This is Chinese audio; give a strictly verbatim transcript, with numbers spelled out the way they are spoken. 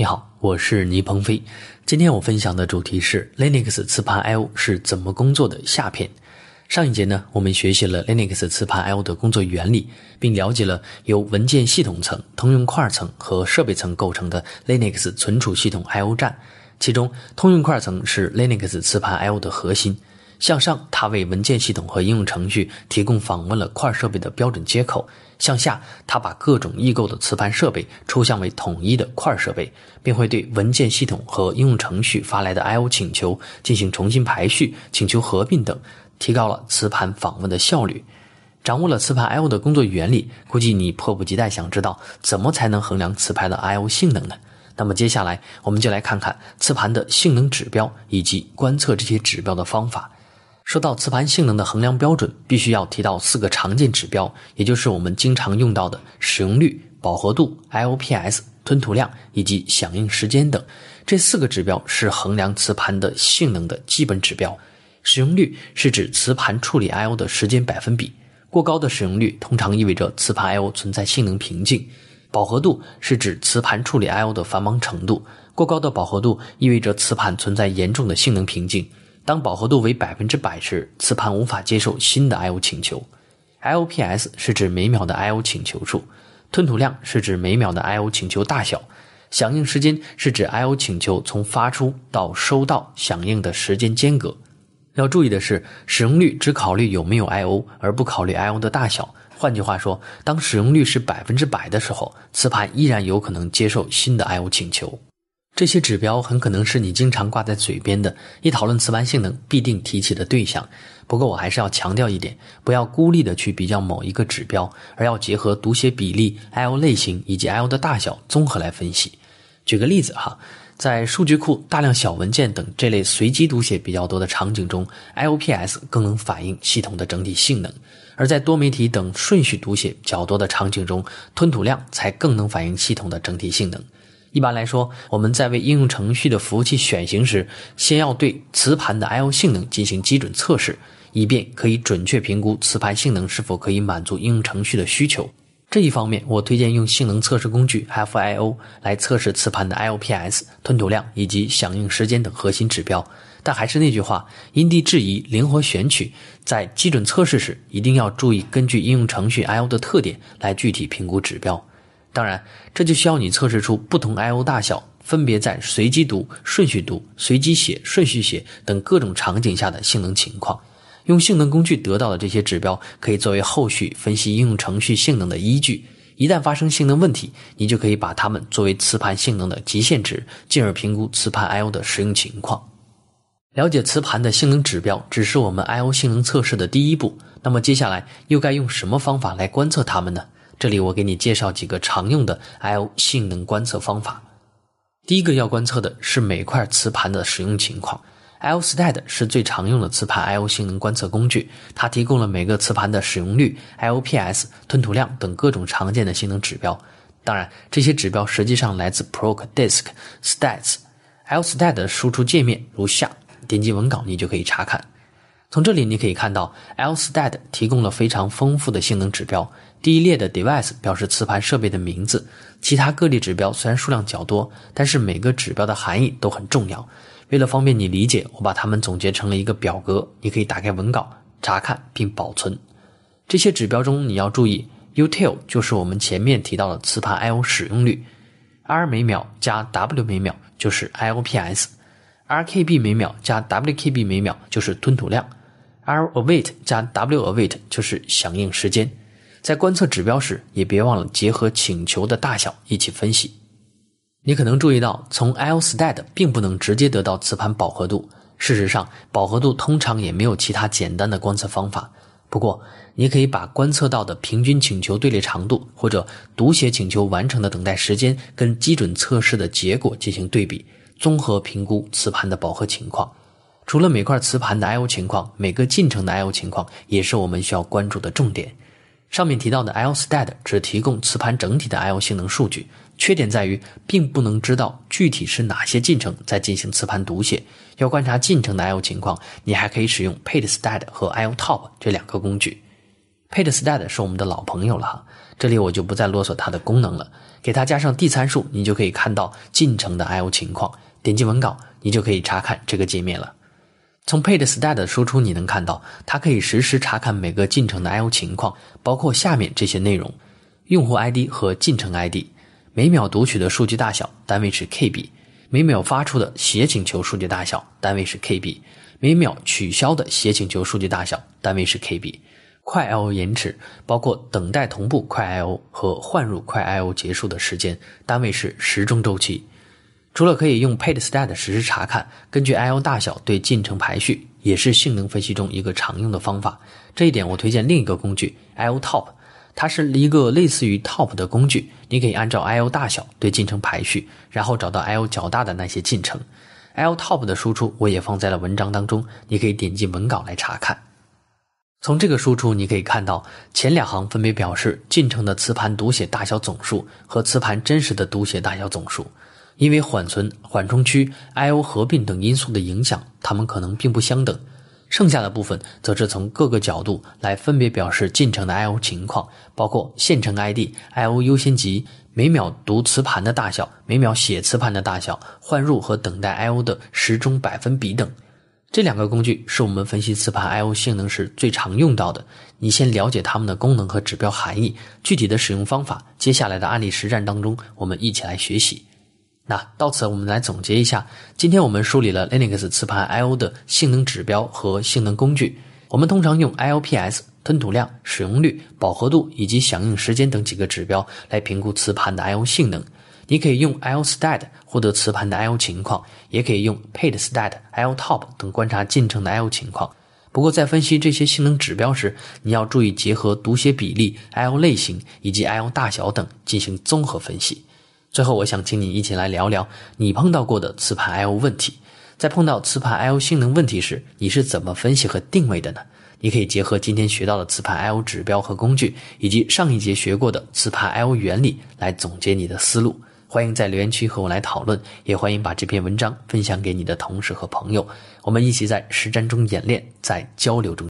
你好，我是倪鹏飞。今天我分享的主题是 Linux 磁盘 I O 是怎么工作的下篇。上一节呢，我们学习了 Linux 磁盘 I O 的工作原理，并了解了由文件系统层、通用块层和设备层构成的 Linux 存储系统 I O 站。其中，通用块层是 Linux 磁盘 I O 的核心。向上，它为文件系统和应用程序提供访问了块设备的标准接口；向下，它把各种异构的磁盘设备抽象为统一的块设备，并会对文件系统和应用程序发来的 I O 请求进行重新排序、请求合并等，提高了磁盘访问的效率。掌握了磁盘 I O 的工作原理，估计你迫不及待想知道怎么才能衡量磁盘的 I O 性能呢？那么接下来我们就来看看磁盘的性能指标以及观测这些指标的方法。说到磁盘性能的衡量标准，必须要提到四个常见指标，也就是我们经常用到的使用率、饱和度、I O P S、吞吐量以及响应时间等。这四个指标是衡量磁盘的性能的基本指标。使用率是指磁盘处理 I O 的时间百分比，过高的使用率通常意味着磁盘 I O 存在性能瓶颈。饱和度是指磁盘处理 I O 的繁忙程度，过高的饱和度意味着磁盘存在严重的性能瓶颈。当饱和度为百分之百时，磁盘无法接受新的 I O 请求。I O P S 是指每秒的 I O 请求数，吞吐量是指每秒的 I O 请求大小，响应时间是指 I O 请求从发出到收到响应的时间间隔。要注意的是，使用率只考虑有没有 I O， 而不考虑 I O 的大小。换句话说，当使用率是百分之百的时候，磁盘依然有可能接受新的 I O 请求。这些指标很可能是你经常挂在嘴边的，一讨论磁盘性能必定提起的对象。不过我还是要强调一点，不要孤立的去比较某一个指标，而要结合读写比例、I O 类型以及 I O 的大小综合来分析。举个例子哈，在数据库、大量小文件等这类随机读写比较多的场景中， I O P S 更能反映系统的整体性能，而在多媒体等顺序读写较多的场景中，吞吐量才更能反映系统的整体性能。一般来说，我们在为应用程序的服务器选型时，先要对磁盘的 I O 性能进行基准测试，以便可以准确评估磁盘性能是否可以满足应用程序的需求。这一方面，我推荐用性能测试工具 F I O 来测试磁盘的 I O P S、吞吐量以及响应时间等核心指标。但还是那句话，因地制宜，灵活选取，在基准测试时一定要注意根据应用程序 I O 的特点来具体评估指标。当然，这就需要你测试出不同 I O 大小分别在随机读、顺序读、随机写、顺序写等各种场景下的性能情况。用性能工具得到的这些指标可以作为后续分析应用程序性能的依据。一旦发生性能问题，你就可以把它们作为磁盘性能的极限值，进而评估磁盘 I O 的使用情况。了解磁盘的性能指标只是我们 I O 性能测试的第一步，那么接下来又该用什么方法来观测它们呢？这里我给你介绍几个常用的 I O 性能观测方法。第一个要观测的是每块磁盘的使用情况。I O Stat 是最常用的磁盘 I O 性能观测工具，它提供了每个磁盘的使用率、I O P S、吞吐量等各种常见的性能指标。当然，这些指标实际上来自 Proc Disk Stats。I O Stat 的输出界面如下，点击文稿你就可以查看。从这里你可以看到 I O Stat 提供了非常丰富的性能指标。第一列的 device 表示磁盘设备的名字，其他各类指标虽然数量较多，但是每个指标的含义都很重要。为了方便你理解，我把它们总结成了一个表格，你可以打开文稿查看并保存。这些指标中你要注意 util 就是我们前面提到的磁盘 I O 使用率， R 每秒加 W 每秒就是 I O P S， R K B 每秒加 W K B 每秒就是吞吐量， R await 加 W await 就是响应时间。在观测指标时，也别忘了结合请求的大小一起分析。你可能注意到，从 I O Stat 并不能直接得到磁盘饱和度。事实上，饱和度通常也没有其他简单的观测方法。不过，你可以把观测到的平均请求队列长度或者读写请求完成的等待时间跟基准测试的结果进行对比，综合评估磁盘的饱和情况。除了每块磁盘的 I O 情况，每个进程的 I O 情况也是我们需要关注的重点。上面提到的 I O Stat 只提供磁盘整体的 I O 性能数据，缺点在于并不能知道具体是哪些进程在进行磁盘读写。要观察进程的 I O 情况，你还可以使用 PaidStat 和 I O Top 这两个工具。PaidStat 是我们的老朋友了哈， 这里我就不再啰嗦它的功能了。给它加上 D 参数，你就可以看到进程的 I O 情况。点击文稿，你就可以查看这个界面了。从 page_stat 的输出你能看到，它可以实时查看每个进程的 I O 情况，包括下面这些内容：用户 I D 和进程 I D， 每秒读取的数据大小，单位是 K B， 每秒发出的写请求数据大小，单位是 K B， 每秒取消的写请求数据大小，单位是 K B。快 I O 延迟包括等待同步快 I O 和换入快 I O 结束的时间，单位是时钟周期。除了可以用 page_stat 实时查看，根据 I O 大小对进程排序，也是性能分析中一个常用的方法。这一点我推荐另一个工具 I O Top， 它是一个类似于 Top 的工具，你可以按照 I O 大小对进程排序，然后找到 I O 较大的那些进程。I O Top 的输出我也放在了文章当中，你可以点击文稿来查看。从这个输出你可以看到，前两行分别表示进程的磁盘读写大小总数和磁盘真实的读写大小总数。因为缓存、缓冲区、I O 合并等因素的影响，它们可能并不相等。剩下的部分则是从各个角度来分别表示进程的 I O 情况，包括线程 I D、I O 优先级、每秒读磁盘的大小、每秒写磁盘的大小、换入和等待 I O 的时钟百分比等。这两个工具是我们分析磁盘 I O 性能时最常用到的，你先了解它们的功能和指标含义，具体的使用方法，接下来的案例实战当中我们一起来学习。那到此我们来总结一下，今天我们梳理了 Linux 磁盘 I O 的性能指标和性能工具。我们通常用 I O P S、吞吐量、使用率、饱和度以及响应时间等几个指标来评估磁盘的 I O 性能。你可以用 I O Stat 获得磁盘的 I O 情况，也可以用 page_stat、I O Top 等观察进程的 I O 情况。不过在分析这些性能指标时，你要注意结合读写比例、I O 类型以及 I O 大小等进行综合分析。最后我想请你一起来聊聊你碰到过的磁盘 I O 问题。在碰到磁盘 I O 性能问题时，你是怎么分析和定位的呢？你可以结合今天学到的磁盘 I O 指标和工具，以及上一节学过的磁盘 I O 原理来总结你的思路。欢迎在留言区和我来讨论，也欢迎把这篇文章分享给你的同事和朋友，我们一起在实战中演练，在交流中